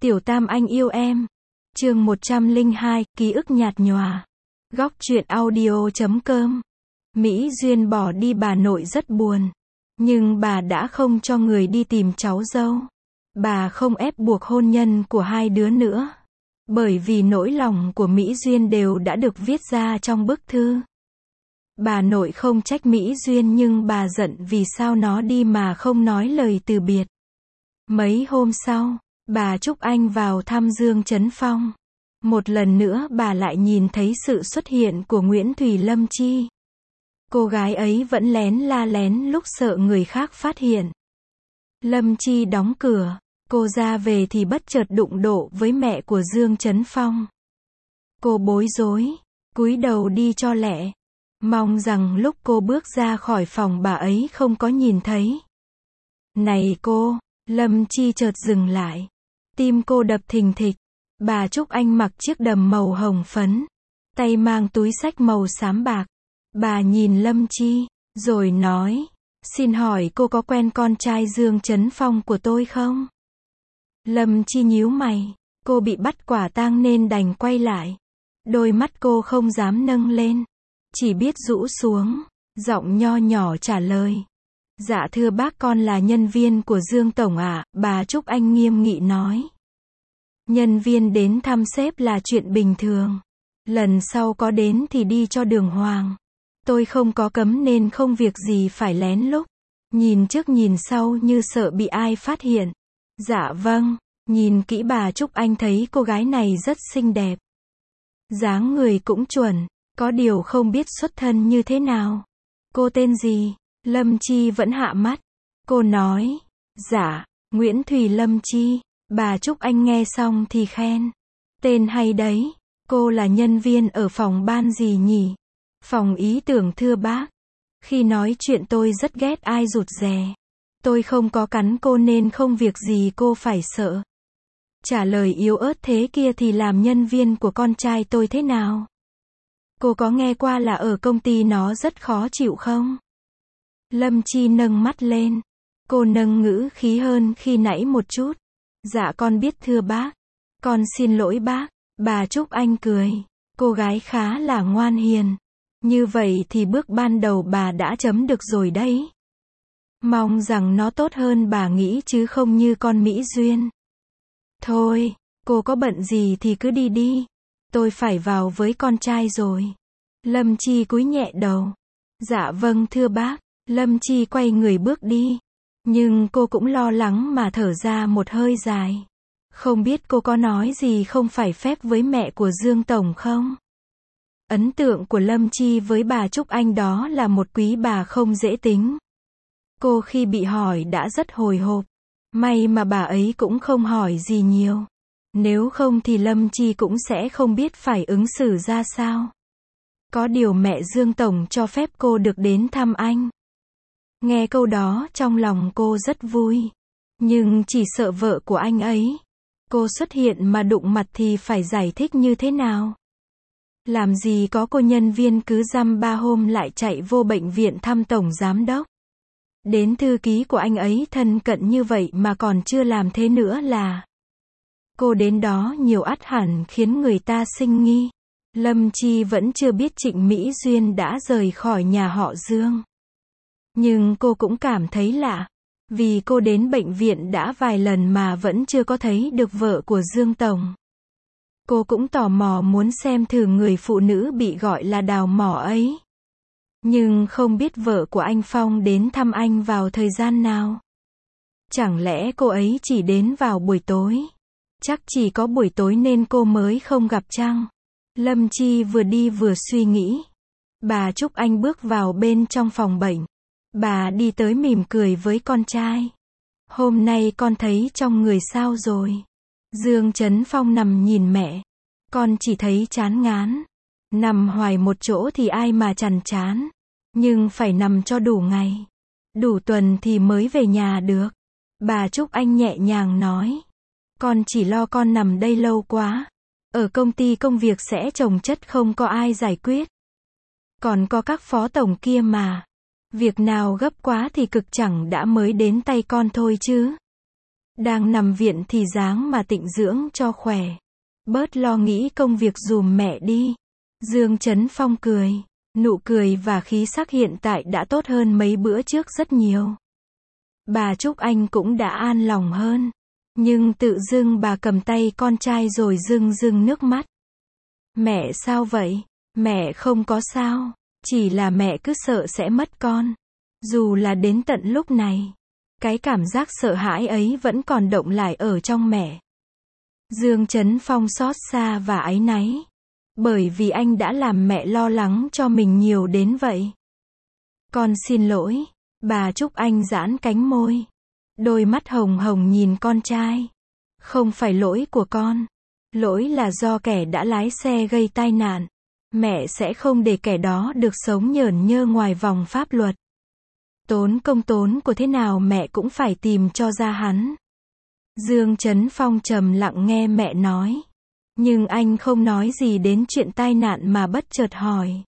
Tiểu Tam anh yêu em. Chương 102, ký ức nhạt nhòa. Góc truyện audio.com. Mỹ Duyên bỏ đi, bà nội rất buồn. Nhưng bà đã không cho người đi tìm cháu dâu. Bà không ép buộc hôn nhân của hai đứa nữa. Bởi vì nỗi lòng của Mỹ Duyên đều đã được viết ra trong bức thư. Bà nội không trách Mỹ Duyên nhưng bà giận vì sao nó đi mà không nói lời từ biệt. Mấy hôm sau, bà Trúc Anh vào thăm Dương Chấn Phong. Một lần nữa bà lại nhìn thấy sự xuất hiện của Nguyễn Thùy Lâm Chi. Cô gái ấy vẫn lén la lén lúc sợ người khác phát hiện. Lâm Chi đóng cửa, cô ra về thì bất chợt đụng độ với mẹ của Dương Chấn Phong. Cô bối rối, cúi đầu đi cho lẹ. Mong rằng lúc cô bước ra khỏi phòng bà ấy không có nhìn thấy. Này cô, Lâm Chi chợt dừng lại. Tim cô đập thình thịch. Bà Trúc Anh mặc chiếc đầm màu hồng phấn, tay mang túi xách màu xám bạc. Bà nhìn Lâm Chi, rồi nói, xin hỏi cô có quen con trai Dương Chấn Phong của tôi không? Lâm Chi nhíu mày, cô bị bắt quả tang nên đành quay lại. Đôi mắt cô không dám nâng lên, chỉ biết rũ xuống, giọng nho nhỏ trả lời. Dạ thưa bác, con là nhân viên của Dương Tổng ạ, bà Trúc Anh nghiêm nghị nói. Nhân viên đến thăm sếp là chuyện bình thường. Lần sau có đến thì đi cho đường hoàng. Tôi không có cấm nên không việc gì phải lén lút. Nhìn trước nhìn sau như sợ bị ai phát hiện. Dạ vâng, nhìn kỹ bà Trúc Anh thấy cô gái này rất xinh đẹp. Dáng người cũng chuẩn, có điều không biết xuất thân như thế nào. Cô tên gì? Lâm Chi vẫn hạ mắt. Cô nói, dạ, Nguyễn Thùy Lâm Chi. Bà Trúc Anh nghe xong thì khen. Tên hay đấy, cô là nhân viên ở phòng ban gì nhỉ? Phòng ý tưởng thưa bác. Khi nói chuyện tôi rất ghét ai rụt rè. Tôi không có cắn cô nên không việc gì cô phải sợ. Trả lời yếu ớt thế kia thì làm nhân viên của con trai tôi thế nào? Cô có nghe qua là ở công ty nó rất khó chịu không? Lâm Chi nâng mắt lên. Cô nâng ngữ khí hơn khi nãy một chút. Dạ con biết thưa bác. Con xin lỗi bác. Bà Trúc Anh cười. Cô gái khá là ngoan hiền. Như vậy thì bước ban đầu bà đã chấm được rồi đấy. Mong rằng nó tốt hơn bà nghĩ chứ không như con Mỹ Duyên. Thôi, cô có bận gì thì cứ đi đi. Tôi phải vào với con trai rồi. Lâm Chi cúi nhẹ đầu. Dạ vâng thưa bác. Lâm Chi quay người bước đi. Nhưng cô cũng lo lắng mà thở ra một hơi dài. Không biết cô có nói gì không phải phép với mẹ của Dương Tổng không? Ấn tượng của Lâm Chi với bà Trúc Anh đó là một quý bà không dễ tính. Cô khi bị hỏi đã rất hồi hộp. May mà bà ấy cũng không hỏi gì nhiều. Nếu không thì Lâm Chi cũng sẽ không biết phải ứng xử ra sao. Có điều mẹ Dương Tổng cho phép cô được đến thăm anh. Nghe câu đó trong lòng cô rất vui. Nhưng chỉ sợ vợ của anh ấy. Cô xuất hiện mà đụng mặt thì phải giải thích như thế nào? Làm gì có cô nhân viên cứ dăm ba hôm lại chạy vô bệnh viện thăm tổng giám đốc. Đến thư ký của anh ấy thân cận như vậy mà còn chưa làm thế nữa là. Cô đến đó nhiều ắt hẳn khiến người ta sinh nghi. Lâm Chi vẫn chưa biết Trịnh Mỹ Duyên đã rời khỏi nhà họ Dương. Nhưng cô cũng cảm thấy lạ. Vì cô đến bệnh viện đã vài lần mà vẫn chưa có thấy được vợ của Dương Tổng. Cô cũng tò mò muốn xem thử người phụ nữ bị gọi là Đào Mỏ ấy. Nhưng không biết vợ của anh Phong đến thăm anh vào thời gian nào. Chẳng lẽ cô ấy chỉ đến vào buổi tối? Chắc chỉ có buổi tối nên cô mới không gặp chăng? Lâm Chi vừa đi vừa suy nghĩ. Bà Trúc Anh bước vào bên trong phòng bệnh. Bà đi tới mỉm cười với con trai. Hôm nay con thấy trong người sao rồi? Dương Chấn Phong nằm nhìn mẹ. Con chỉ thấy chán ngán. Nằm hoài một chỗ thì ai mà chằn chán. Nhưng phải nằm cho đủ ngày. Đủ tuần thì mới về nhà được. Bà Trúc Anh nhẹ nhàng nói. Con chỉ lo con nằm đây lâu quá. Ở công ty công việc sẽ chồng chất không có ai giải quyết. Còn có các phó tổng kia mà. Việc nào gấp quá thì cực chẳng đã mới đến tay con thôi chứ. Đang nằm viện thì ráng mà tịnh dưỡng cho khỏe. Bớt lo nghĩ công việc giùm mẹ đi. Dương Chấn Phong cười. Nụ cười và khí sắc hiện tại đã tốt hơn mấy bữa trước rất nhiều. Bà Trúc Anh cũng đã an lòng hơn. Nhưng tự dưng bà cầm tay con trai rồi rưng rưng nước mắt. Mẹ sao vậy? Mẹ không có sao. Chỉ là mẹ cứ sợ sẽ mất con. Dù là đến tận lúc này, cái cảm giác sợ hãi ấy vẫn còn động lại ở trong mẹ. Dương Chấn Phong xót xa và áy náy. Bởi vì anh đã làm mẹ lo lắng cho mình nhiều đến vậy. Con xin lỗi. Bà Trúc Anh giãn cánh môi. Đôi mắt hồng hồng nhìn con trai. Không phải lỗi của con. Lỗi là do kẻ đã lái xe gây tai nạn. Mẹ sẽ không để kẻ đó được sống nhởn nhơ ngoài vòng pháp luật. Tốn công tốn của thế nào mẹ cũng phải tìm cho ra hắn. Dương Chấn Phong trầm lặng nghe mẹ nói. Nhưng anh không nói gì đến chuyện tai nạn mà bất chợt hỏi.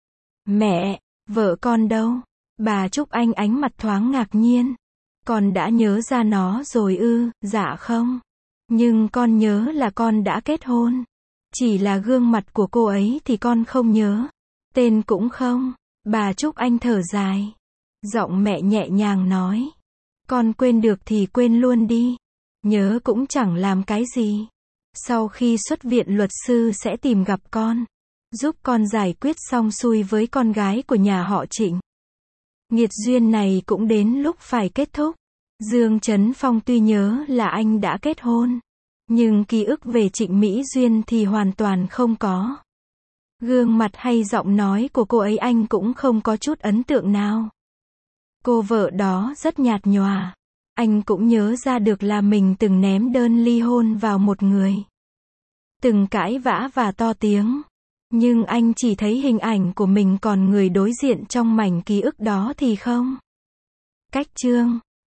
Mẹ, vợ con đâu? Bà Trúc Anh ánh mặt thoáng ngạc nhiên. Con đã nhớ ra nó rồi ư? Dạ không. Nhưng con nhớ là con đã kết hôn. Chỉ là gương mặt của cô ấy thì con không nhớ. Tên cũng không. Bà Trúc Anh thở dài. Giọng mẹ nhẹ nhàng nói. Con quên được thì quên luôn đi. Nhớ cũng chẳng làm cái gì. Sau khi xuất viện luật sư sẽ tìm gặp con. Giúp con giải quyết xong xuôi với con gái của nhà họ Trịnh. Nghiệt duyên này cũng đến lúc phải kết thúc. Dương Chấn Phong tuy nhớ là anh đã kết hôn. Nhưng ký ức về Trịnh Mỹ Duyên thì hoàn toàn không có. Gương mặt hay giọng nói của cô ấy anh cũng không có chút ấn tượng nào. Cô vợ đó rất nhạt nhòa. Anh cũng nhớ ra được là mình từng ném đơn ly hôn vào một người. Từng cãi vã và to tiếng. Nhưng anh chỉ thấy hình ảnh của mình còn người đối diện trong mảnh ký ức đó thì không. Cách chương